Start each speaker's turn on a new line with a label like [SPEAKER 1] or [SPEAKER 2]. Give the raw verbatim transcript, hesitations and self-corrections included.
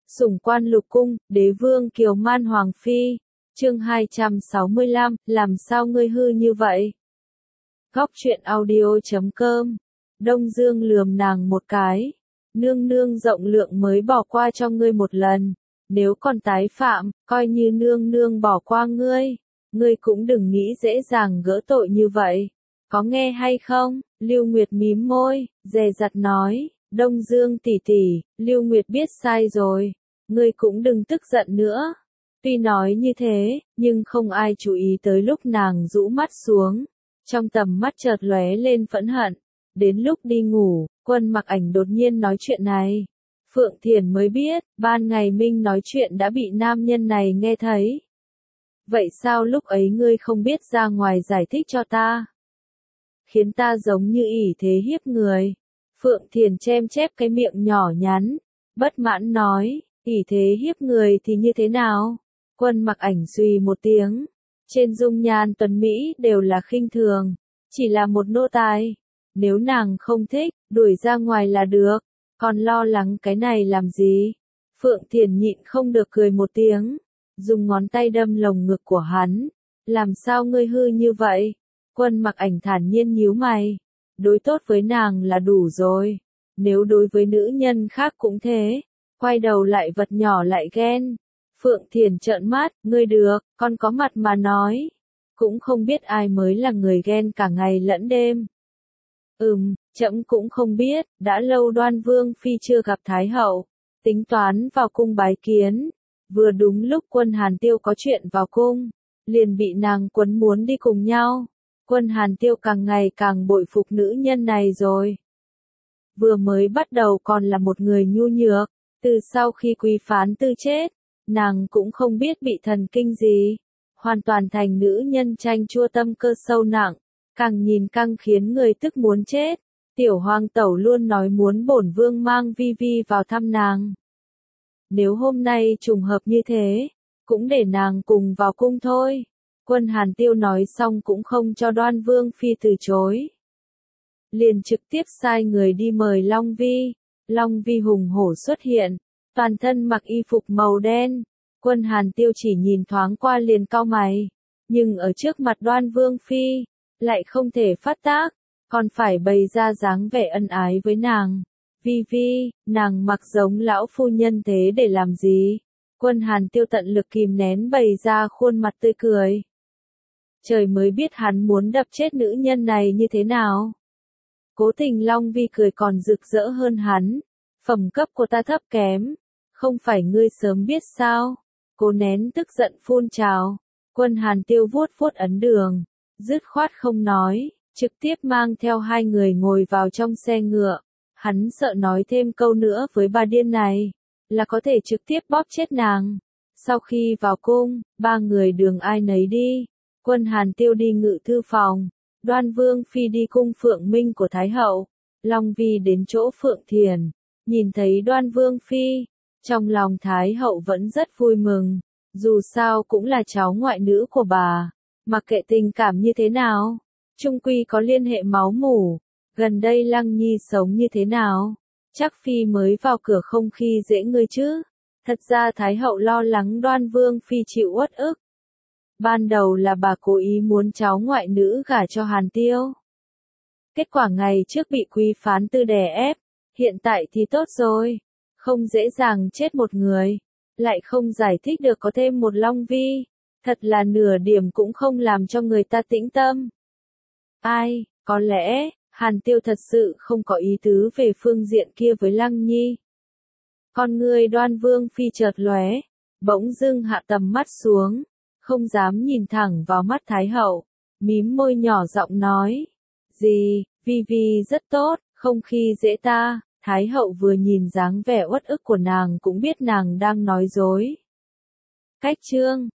[SPEAKER 1] Sủng quan lục cung, đế vương kiều man hoàng phi. Chương hai trăm sáu mươi lăm, làm sao ngươi hư như vậy? Góc truyện audio chấm com. Đông Dương lườm nàng một cái. Nương nương rộng lượng mới bỏ qua cho ngươi một lần. Nếu còn tái phạm, coi như nương nương bỏ qua ngươi. Ngươi cũng đừng nghĩ dễ dàng gỡ tội như vậy. Có nghe hay không? Lưu Nguyệt mím môi, dè dặt nói. Đông Dương tỷ tỷ, Lưu Nguyệt biết sai rồi. Ngươi cũng đừng tức giận nữa. Tuy nói như thế, nhưng không ai chú ý tới lúc nàng rũ mắt xuống. Trong tầm mắt chợt lóe lên phẫn hận. Đến lúc đi ngủ, Quân Mặc Ảnh đột nhiên nói chuyện này. Phượng Thiền mới biết, ban ngày Minh nói chuyện đã bị nam nhân này nghe thấy. Vậy sao lúc ấy ngươi không biết ra ngoài giải thích cho ta? Khiến ta giống như ỷ thế hiếp người. Phượng Thiền chem chép cái miệng nhỏ nhắn. Bất mãn nói, ỷ thế hiếp người thì như thế nào? Quân Mặc Ảnh suy một tiếng. Trên dung nhan tuấn Mỹ đều là khinh thường. Chỉ là một nô tài. Nếu nàng không thích, đuổi ra ngoài là được. Còn lo lắng cái này làm gì? Phượng Thiền nhịn không được cười một tiếng. Dùng ngón tay đâm lồng ngực của hắn. Làm sao ngươi hư như vậy? Quân Mặc Ảnh thản nhiên nhíu mày. Đối tốt với nàng là đủ rồi. Nếu đối với nữ nhân khác cũng thế. Quay đầu lại vật nhỏ lại ghen. Phượng Thiền trợn mắt, ngươi được, con có mặt mà nói. Cũng không biết ai mới là người ghen cả ngày lẫn đêm. Ừm, trẫm cũng không biết, đã lâu Đoan Vương Phi chưa gặp Thái Hậu. Tính toán vào cung bái kiến. Vừa đúng lúc Quân Hàn Tiêu có chuyện vào cung. Liền bị nàng quấn muốn đi cùng nhau. Quân Hàn Tiêu càng ngày càng bội phục nữ nhân này rồi. Vừa mới bắt đầu còn là một người nhu nhược. Từ sau khi Quý Phán Tư chết. Nàng cũng không biết bị thần kinh gì. Hoàn toàn thành nữ nhân chanh chua tâm cơ sâu nặng. Càng nhìn càng khiến người tức muốn chết. Tiểu Hoàng Tẩu luôn nói muốn bổn vương mang Vi Vi vào thăm nàng. Nếu hôm nay trùng hợp như thế, cũng để nàng cùng vào cung thôi. Quân Hàn Tiêu nói xong cũng không cho Đoan Vương Phi từ chối. Liền trực tiếp sai người đi mời Long Vi. Long Vi hùng hổ xuất hiện. Toàn thân mặc y phục màu đen. Quân Hàn Tiêu chỉ nhìn thoáng qua liền cau mày. Nhưng ở trước mặt Đoan Vương Phi, lại không thể phát tác, còn phải bày ra dáng vẻ ân ái với nàng. Vi Vi, nàng mặc giống lão phu nhân thế để làm gì? Quân Hàn Tiêu tận lực kìm nén bày ra khuôn mặt tươi cười. Trời mới biết hắn muốn đập chết nữ nhân này như thế nào. Cố Tình Long Vi cười còn rực rỡ hơn hắn. Phẩm cấp của ta thấp kém. Không phải ngươi sớm biết sao? Cố nén tức giận phun trào. Quân Hàn Tiêu vuốt vuốt ấn đường. Dứt khoát không nói. Trực tiếp mang theo hai người ngồi vào trong xe ngựa. Hắn sợ nói thêm câu nữa với bà điên này. Là có thể trực tiếp bóp chết nàng. Sau khi vào cung, ba người đường ai nấy đi. Quân Hàn Tiêu đi ngự thư phòng. Đoan Vương Phi đi cung Phượng Minh của Thái Hậu. Long Vi đến chỗ Phượng Thiền. Nhìn thấy Đoan Vương Phi. Trong lòng Thái Hậu vẫn rất vui mừng. Dù sao cũng là cháu ngoại nữ của bà. Mặc kệ tình cảm như thế nào. Chung quy có liên hệ máu mủ. Gần đây Lăng Nhi sống như thế nào? Chắc Phi mới vào cửa không khi dễ ngươi chứ. Thật ra Thái Hậu lo lắng Đoan Vương Phi chịu uất ức. Ban đầu là bà cố ý muốn cháu ngoại nữ gả cho Hàn Tiêu. Kết quả ngày trước bị Quý Phán Tư đè ép. Hiện tại thì tốt rồi. Không dễ dàng chết một người. Lại không giải thích được có thêm một Long Vi. Thật là nửa điểm cũng không làm cho người ta tĩnh tâm. Ai, có lẽ, Hàn Tiêu thật sự không có ý tứ về phương diện kia với Lăng Nhi. Con người Đoan Vương Phi chợt lóe, bỗng dưng hạ tầm mắt xuống, không dám nhìn thẳng vào mắt Thái Hậu, mím môi nhỏ giọng nói. Gì, Vi Vi rất tốt, không khi dễ ta. Thái Hậu vừa nhìn dáng vẻ uất ức của nàng cũng biết nàng đang nói dối. Cách chương